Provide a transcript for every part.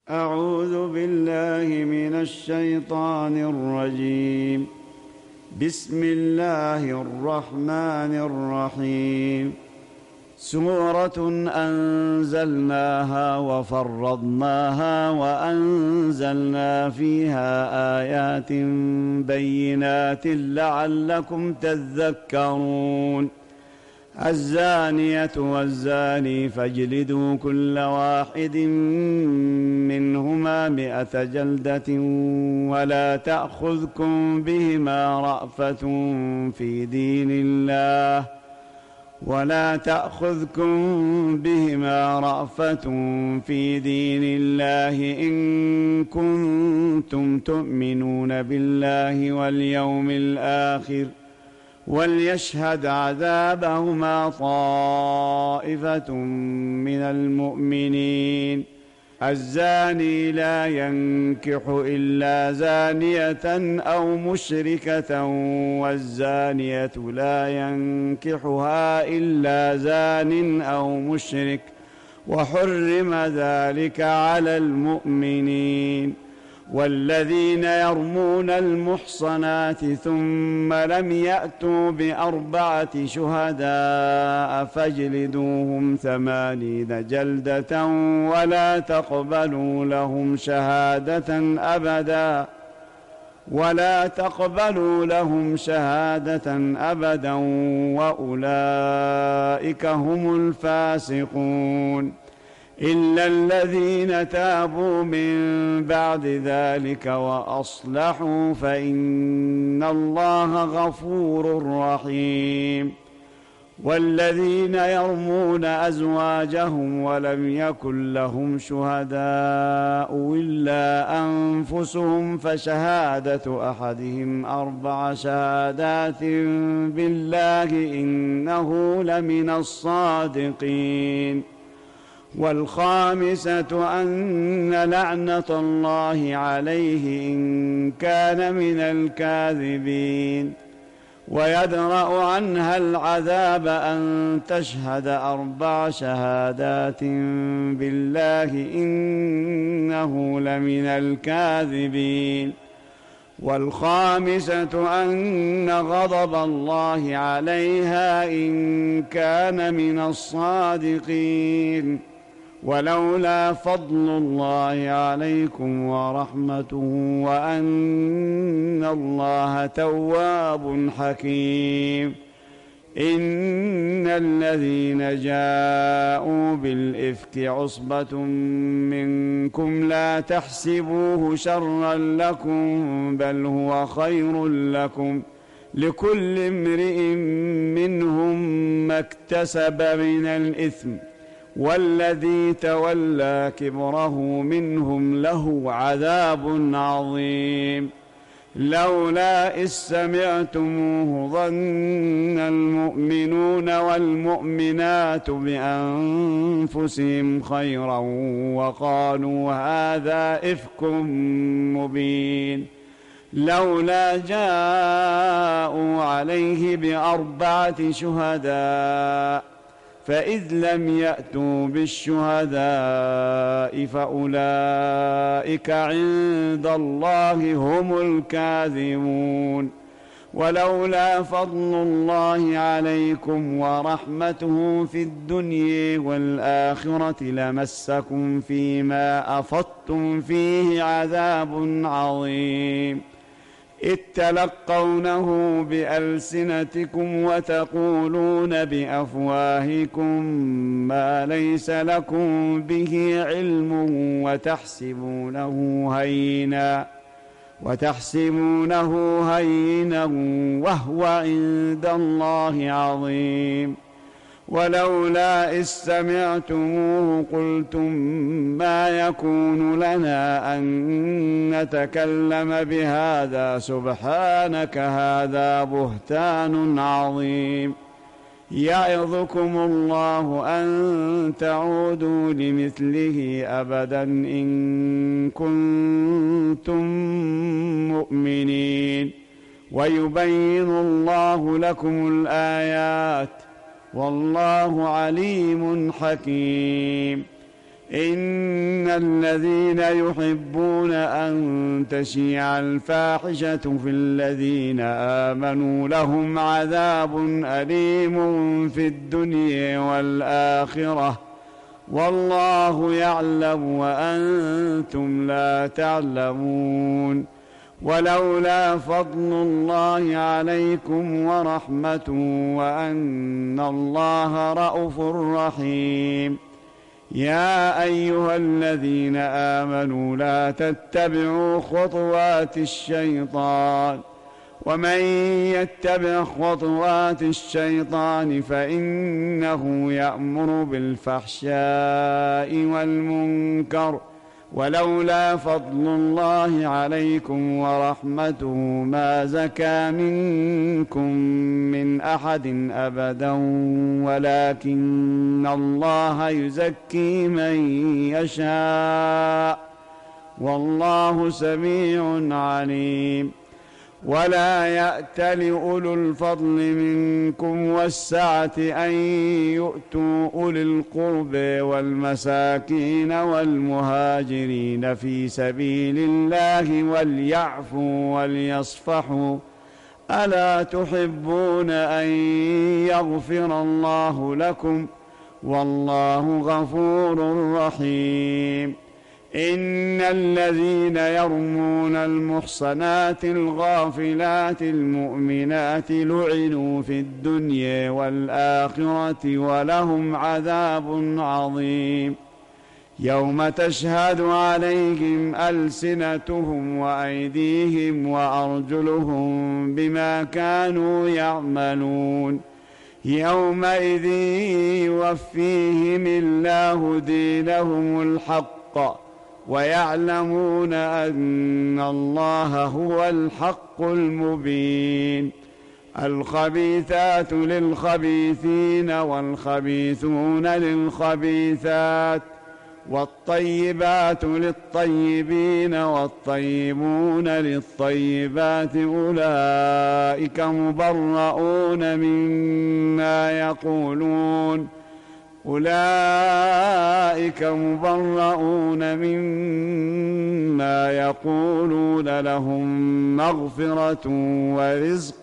أعوذ بالله من الشيطان الرجيم. بسم الله الرحمن الرحيم. سورة أنزلناها وفرضناها وأنزلنا فيها آيات بينات لعلكم تذكرون. الزانية والزاني فاجلدوا كل واحد منهما 100 جلدة ولا تأخذكم بهما رأفة في دين الله إن كنتم تؤمنون بالله واليوم الآخر وليشهد عذابهما طائفة من المؤمنين. الزاني لا ينكح إلا زانية أو مشركة والزانية لا ينكحها إلا زان أو مشرك وحرم ذلك على المؤمنين. والذين يرمون المحصنات ثم لم يأتوا ب4 شهداء فاجلدوهم 80 جلدة ولا تقبلوا لهم شهادة أبدا وأولئك هم الفاسقون. إلا الذين تابوا من بعد ذلك وأصلحوا فإن الله غفور رحيم. والذين يرمون أزواجهم ولم يكن لهم شهداء إلا أنفسهم فشهادة أحدهم 4 شهادات بالله إنه لمن الصادقين. والخامسة أن لعنة الله عليه إن كان من الكاذبين. ويدرأ عنها العذاب أن تشهد 4 شهادات بالله إنه لمن الكاذبين. والخامسة أن غضب الله عليها إن كان من الصادقين. ولولا فضل الله عليكم ورحمته وأن الله تواب حكيم. إن الذين جاءوا بالإفك عصبة منكم لا تحسبوه شرا لكم بل هو خير لكم لكل امرئ منهم ما اكتسب من الإثم والذي تولى كبره منهم له عذاب عظيم. لولا إذ سمعتموه ظن المؤمنون والمؤمنات بأنفسهم خيرا وقالوا هذا إفك مبين. لولا جاءوا عليه ب4 شهداء فإذ لم يأتوا بالشهداء فأولئك عند الله هم الكاذبون. ولولا فضل الله عليكم ورحمته في الدنيا والآخرة لمسكم فيما أفضتم فيه عذاب عظيم. إذ تلقونه بألسنتكم وتقولون بأفواهكم ما ليس لكم به علم وتحسبونه هينا وهو عند الله عظيم. ولولا إذ سمعتموه قلتم ما يكون لنا أن نتكلم بهذا سبحانك هذا بهتان عظيم. يعظكم الله أن تعودوا لمثله أبدا إن كنتم مؤمنين. ويبين الله لكم الآيات والله عليم حكيم. إن الذين يحبون أن تشيع الفاحشة في الذين آمنوا لهم عذاب أليم في الدنيا والآخرة والله يعلم وأنتم لا تعلمون. ولولا فضل الله عليكم ورحمته وأن الله رءوف رحيم. يا أيها الذين آمنوا لا تتبعوا خطوات الشيطان ومن يتبع خطوات الشيطان فإنه يأمر بالفحشاء والمنكر ولولا فضل الله عليكم ورحمته ما زكى منكم من أحد أبدا ولكن الله يزكي من يشاء والله سميع عليم. ولا يأتل أولو الفضل منكم والسعة أن يؤتوا أولي القرب والمساكين والمهاجرين في سبيل الله وليعفوا وليصفحوا ألا تحبون أن يغفر الله لكم والله غفور رحيم. إن الذين يرمون المحصنات الغافلات المؤمنات لعنوا في الدنيا والآخرة ولهم عذاب عظيم. يوم تشهد عليهم ألسنتهم وأيديهم وأرجلهم بما كانوا يعملون يومئذ يوفيهم الله دينهم الحق ويعلمون أن الله هو الحق المبين. الخبيثات للخبيثين والخبيثون للخبيثات والطيبات للطيبين والطيبون للطيبات أولئك مبرؤون مما يقولون لهم مغفرة ورزق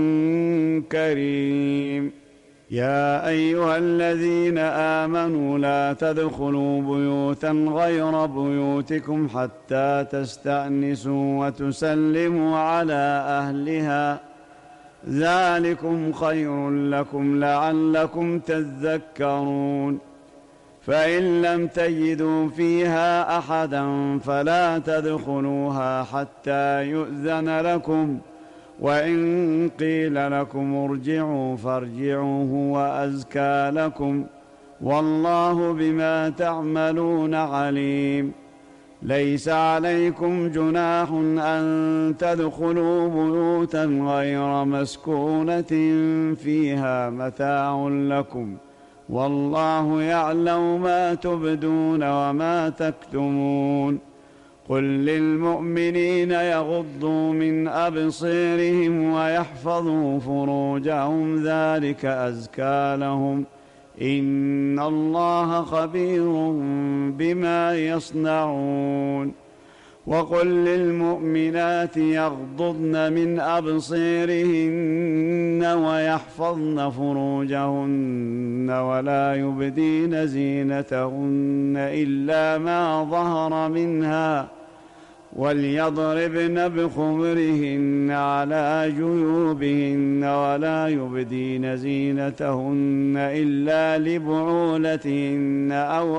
كريم. يا أيها الذين آمنوا لا تدخلوا بيوتا غير بيوتكم حتى تستأنسوا وتسلموا على أهلها ذلكم خير لكم لعلكم تذكرون. فإن لم تجدوا فيها أحدا فلا تدخلوها حتى يؤذن لكم وإن قيل لكم ارجعوا فارجعوا هو أزكى لكم والله بما تعملون عليم. ليس عليكم جناح أن تدخلوا بيوتا غير مسكونة فيها متاع لكم والله يعلم ما تبدون وما تكتمون. قل للمؤمنين يغضوا من أبصارهم ويحفظوا فروجهم ذلك أزكى لهم إن الله خبير بما يصنعون. وقل للمؤمنات يغضضن من أبصارهن ويحفظن فروجهن ولا يبدين زينتهن إلا ما ظهر منها وليضربن بخمرهن على جيوبهن ولا يبدين زينتهن إلا لبعولتهن أو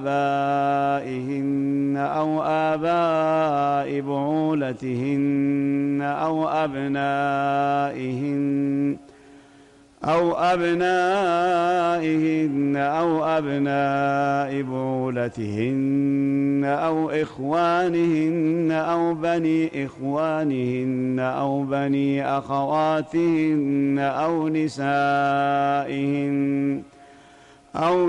آباء بعولتهن أو أبنائهن أو بعولتهن أو إخوانهن أو بني إخوانهن أو بني أخواتهن أو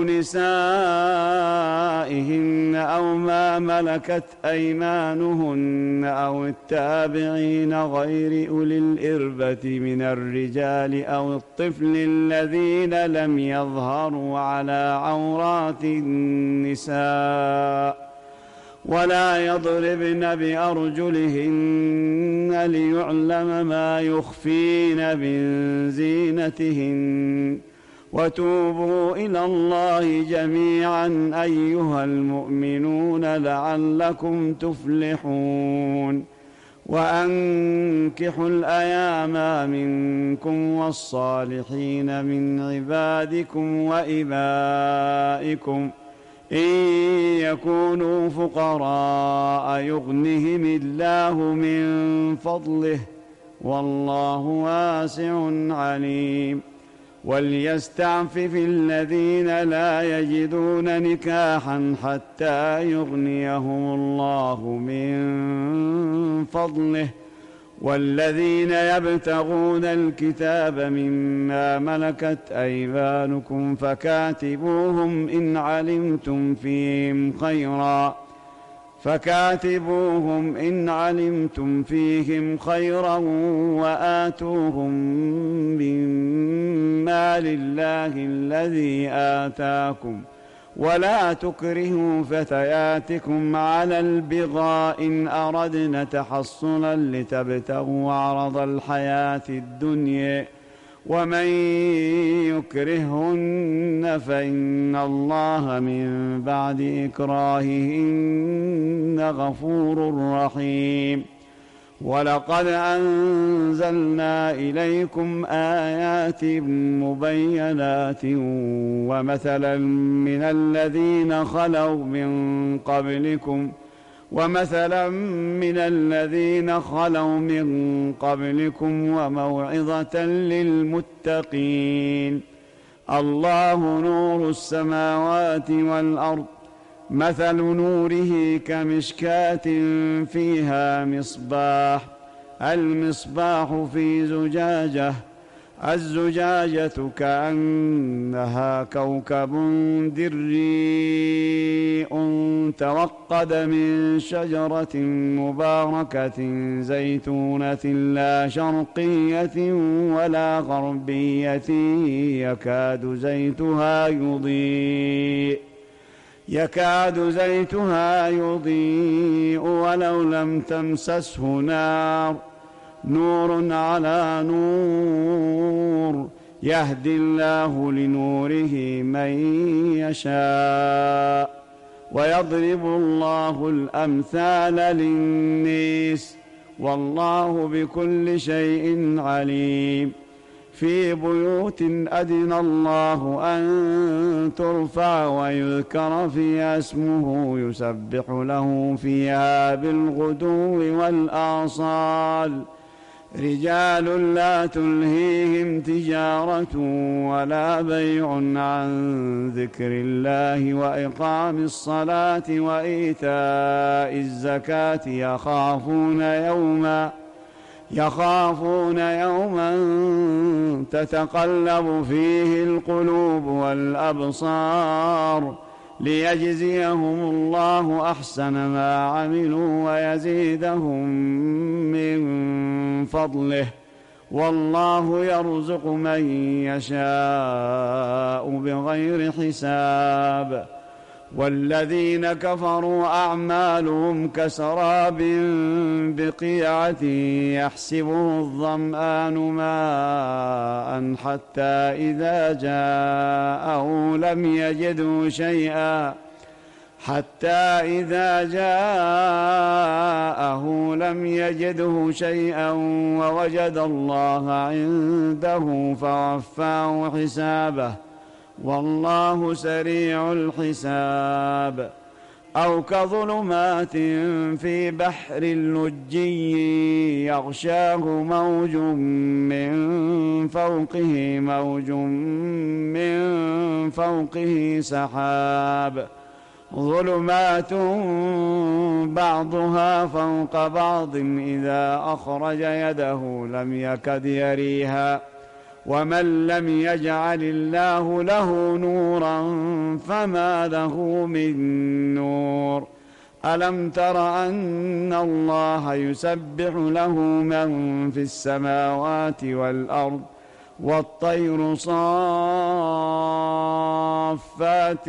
نسائهن أو ما ملكت أيمانهن أو التابعين غير أولي الإربة من الرجال أو الطفل الذين لم يظهروا على عورات النساء ولا يضربن بأرجلهن ليعلم ما يخفين من زينتهن وتوبوا إلى الله جميعا أيها المؤمنون لعلكم تفلحون وأنكحوا الأيام منكم والصالحين من عبادكم وإمائكم إن يكونوا فقراء يغنهم الله من فضله والله واسع عليم وليستعفف الذين لا يجدون نكاحا حتى يغنيهم الله من فضله والذين يبتغون الكتاب مما ملكت أيمانكم فكاتبوهم إن علمتم فيهم خيرا وآتوهم مما لله الذي آتاكم ولا تكرهوا فتياتكم على البغاء إن أردنا تحصنا لتبتغوا عرض الحياة الدنيا ومن يكرهن فإن الله من بعد إكراههن غفور رحيم ولقد أنزلنا إليكم آيات مبينات ومثلا من الذين خلوا من قبلكم وموعظة للمتقين الله نور السماوات والأرض مثل نوره كمشكاة فيها المصباح في زجاجة الزجاجة كأنها كوكب دري توقد من شجرة مباركة زيتونة لا شرقية ولا غربية يكاد زيتها يضيء ولو لم تمسسه نور على نور يهدي الله لنوره من يشاء ويضرب الله الأمثال للناس والله بكل شيء عليم في بيوت أذن الله أن ترفع ويذكر فيها اسمه يسبح له فيها بالغدو والآصال رجال لا تلهيهم تجارة ولا بيع عن ذكر الله وإقام الصلاة وإيتاء الزكاة يخافون يوما تتقلب فيه القلوب والأبصار ليجزيهم الله أحسن ما عملوا ويزيدهم من فضله والله يرزق من يشاء بغير حساب والذين كفروا أعمالهم كسراب بقيعة يحسبه الظمآن ماء حتى إذا جاءه لم يجده شيئا ووجد الله عنده فوفاه حسابه والله سريع الحساب أو كظلمات في بحر لجي يغشاه موج من فوقه سحاب ظلمات بعضها فوق بعض إذا أخرج يده لم يكد يريها ومن لم يجعل الله له نورا فما له من نور. ألم تر أن الله يسبح له من في السماوات والأرض والطير صافات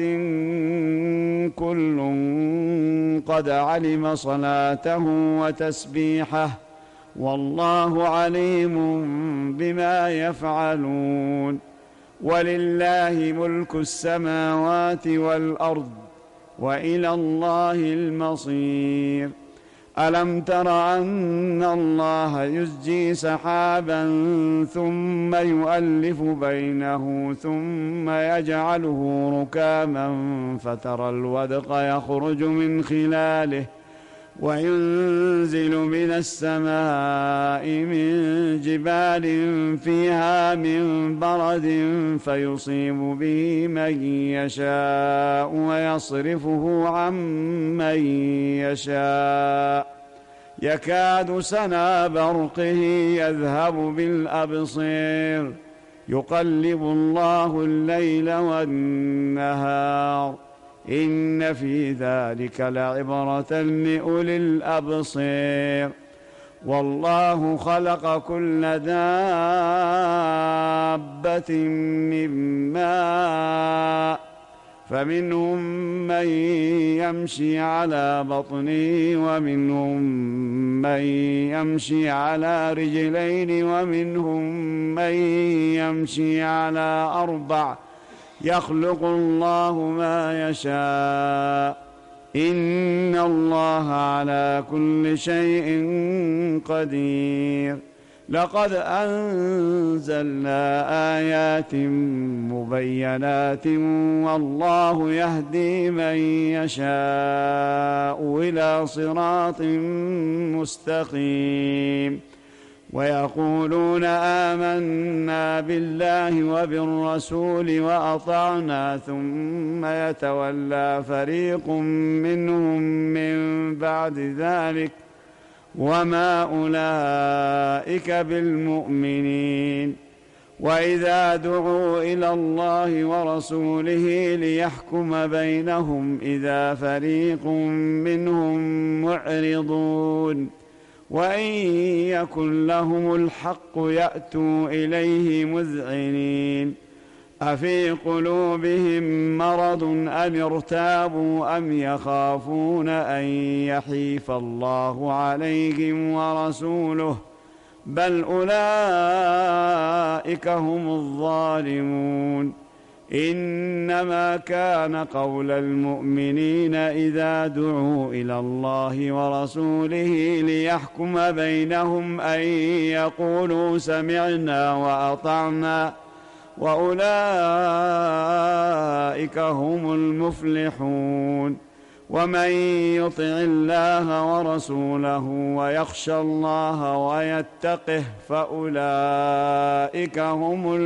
كل قد علم صلاته وتسبيحه والله عليم بما يفعلون. ولله ملك السماوات والأرض وإلى الله المصير. ألم تر أن الله يزجي سحابا ثم يؤلف بينه ثم يجعله ركاما فترى الودق يخرج من خلاله وينزل من السماء من جبال فيها من برد فيصيب به من يشاء ويصرفه عن من يشاء يكاد سنا برقه يذهب بالأبصير يقلب الله الليل والنهار إن في ذلك لعبرة لأولي الأبصير. والله خلق كل دابة من ماء فمنهم من يمشي على بطنه ومنهم من يمشي على رجلين ومنهم من يمشي على أربع يخلق الله ما يشاء إن الله على كل شيء قدير. لقد أنزلنا آيات مبينات والله يهدي من يشاء إلى صراط مستقيم. ويقولون آمنا بالله وبالرسول وأطعنا ثم يتولى فريق منهم من بعد ذلك وما أولئك بالمؤمنين. وإذا دعوا إلى الله ورسوله ليحكم بينهم إذا فريق منهم معرضون وإن يكن لهم الحق يأتوا إليه مذعنين. أفي قلوبهم مرض أم ارتابوا أم يخافون أن يحيف الله عليهم ورسوله بل أولئك هم الظالمون. إنما كان قول المؤمنين إذا دعوا إلى الله ورسوله ليحكم بينهم أن يقولوا سمعنا وأطعنا وأولئك هم المفلحون. ومن يطع الله ورسوله ويخشى الله ويتقه فأولئك هم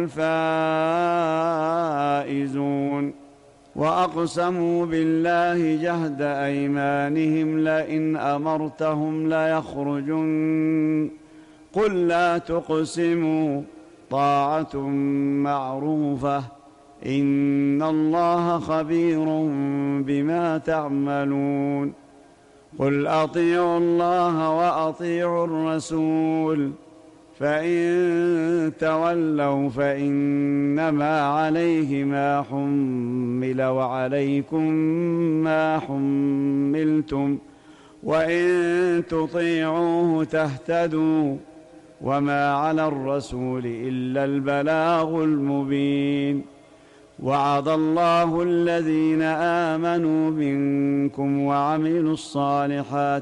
الفائزون. وأقسموا بالله جهد أيمانهم لئن أمرتهم ليخرجن قل لا تقسموا طاعة معروفة إن الله خبير بما تعملون. قل أطيعوا الله وأطيعوا الرسول فإن تولوا فإنما عليه ما حمل وعليكم ما حملتم وإن تطيعوه تهتدوا وما على الرسول إلا البلاغ المبين. وعد الله الذين آمنوا منكم وعملوا الصالحات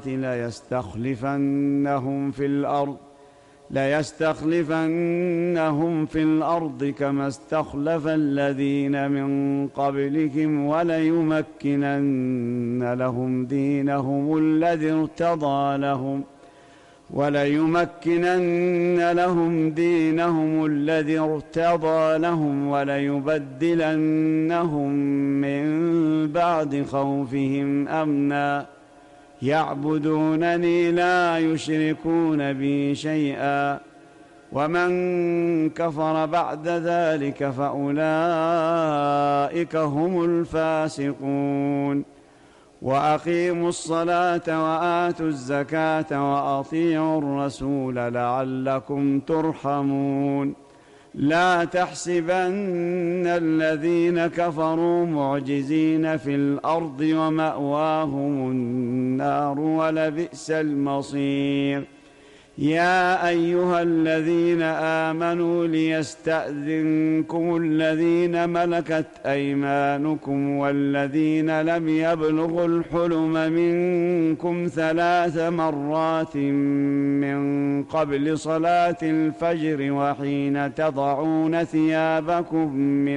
ليستخلفنهم في الأرض كما استخلف الذين من قبلهم وليمكنن لهم دينهم الذي ارتضى لهم وليبدلنهم من بعد خوفهم أمنا يعبدونني لا يشركون بي شيئا ومن كفر بعد ذلك فأولئك هم الفاسقون. وأقيموا الصلاة وآتوا الزكاة وأطيعوا الرسول لعلكم ترحمون. لا تحسبن الذين كفروا معجزين في الأرض ومأواهم النار ولبئس المصير. يا أيها الذين آمنوا ليستأذنكم الذين ملكت أيمانكم والذين لم يبلغوا الحلم منكم 3 مرات من قبل صلاة الفجر وحين تضعون ثيابكم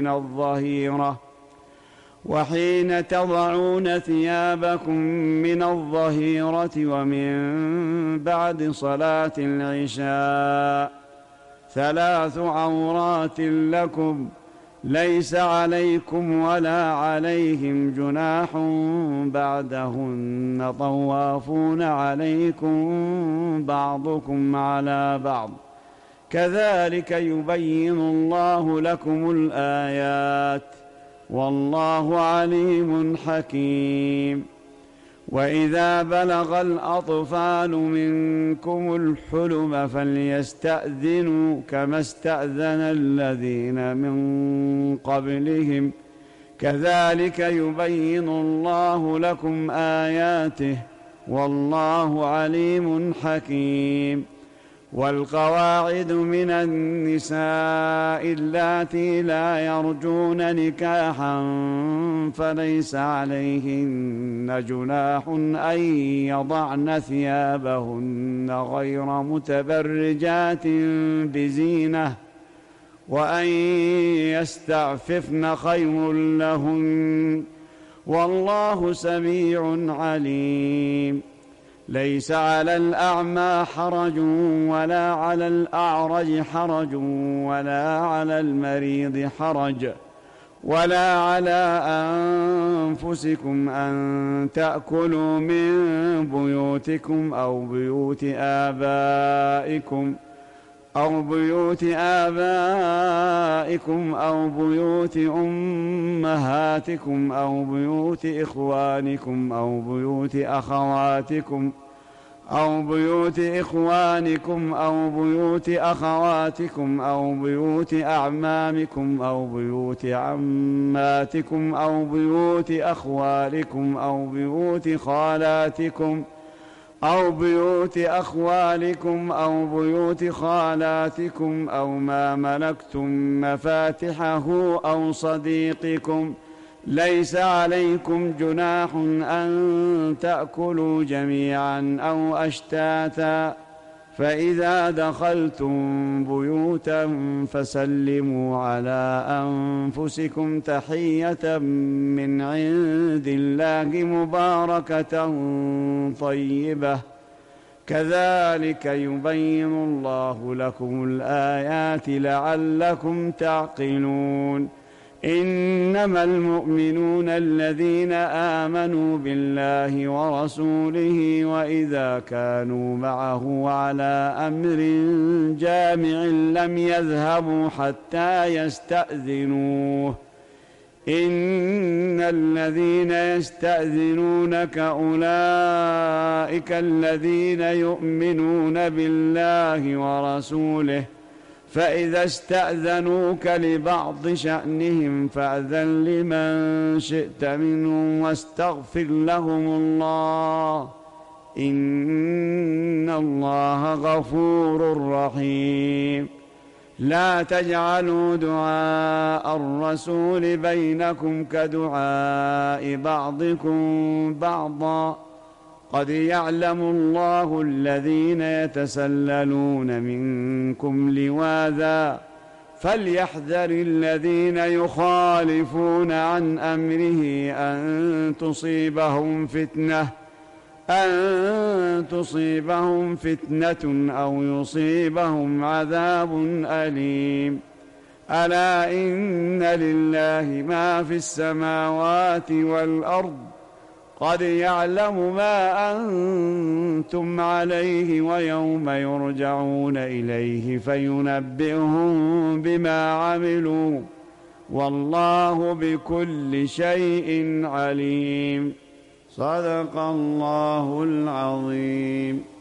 من الظهيرة ومن بعد صلاة العشاء 3 عورات لكم ليس عليكم ولا عليهم جناح بعدهن طوافون عليكم بعضكم على بعض كذلك يبين الله لكم الآيات والله عليم حكيم. وإذا بلغ الأطفال منكم الحلم فليستأذنوا كما استأذن الذين من قبلهم كذلك يبين الله لكم آياته والله عليم حكيم. والقواعد من النساء اللاتي لا يرجون نكاحا فليس عليهن جناح أن يضعن ثيابهن غير متبرجات بزينة وأن يستعففن خير لهن والله سميع عليم. ليس على الأعمى حرج ولا على الأعرج حرج ولا على المريض حرج ولا على أنفسكم أن تأكلوا من بيوتكم أو بيوت آبائكم أو بيوت أمهاتكم أو بيوت إخوانكم أو بيوت أخواتكم أو بيوت أخواتكم أو بيوت أعمامكم أو بيوت عماتكم أو بيوت أخوالكم أو بيوت خالاتكم أو بيوت خالاتكم أو ما ملكتم مفاتحه أو صديقكم ليس عليكم جناح أن تأكلوا جميعا أو أشتاتا فإذا دخلتم بيوتا فسلموا على أنفسكم تحية من عند الله مباركة طيبة كذلك يبين الله لكم الآيات لعلكم تعقلون. إنما المؤمنون الذين آمنوا بالله ورسوله وإذا كانوا معه على أمر جامع لم يذهبوا حتى يستأذنوه. إن الذين يستأذنونك أولئك الذين يؤمنون بالله ورسوله فإذا استأذنوك لبعض شأنهم فأذن لمن شئت منهم واستغفر لهم الله إن الله غفور رحيم. لا تجعلوا دعاء الرسول بينكم كدعاء بعضكم بعضا قد يعلم الله الذين يتسللون منكم لواذا فليحذر الذين يخالفون عن أمره أن تصيبهم فتنة أو يصيبهم عذاب أليم. ألا إن لله ما في السماوات والأرض قد يعلم ما أنتم عليه ويوم يرجعون إليه فينبئهم بما عملوا والله بكل شيء عليم. صدق الله العظيم.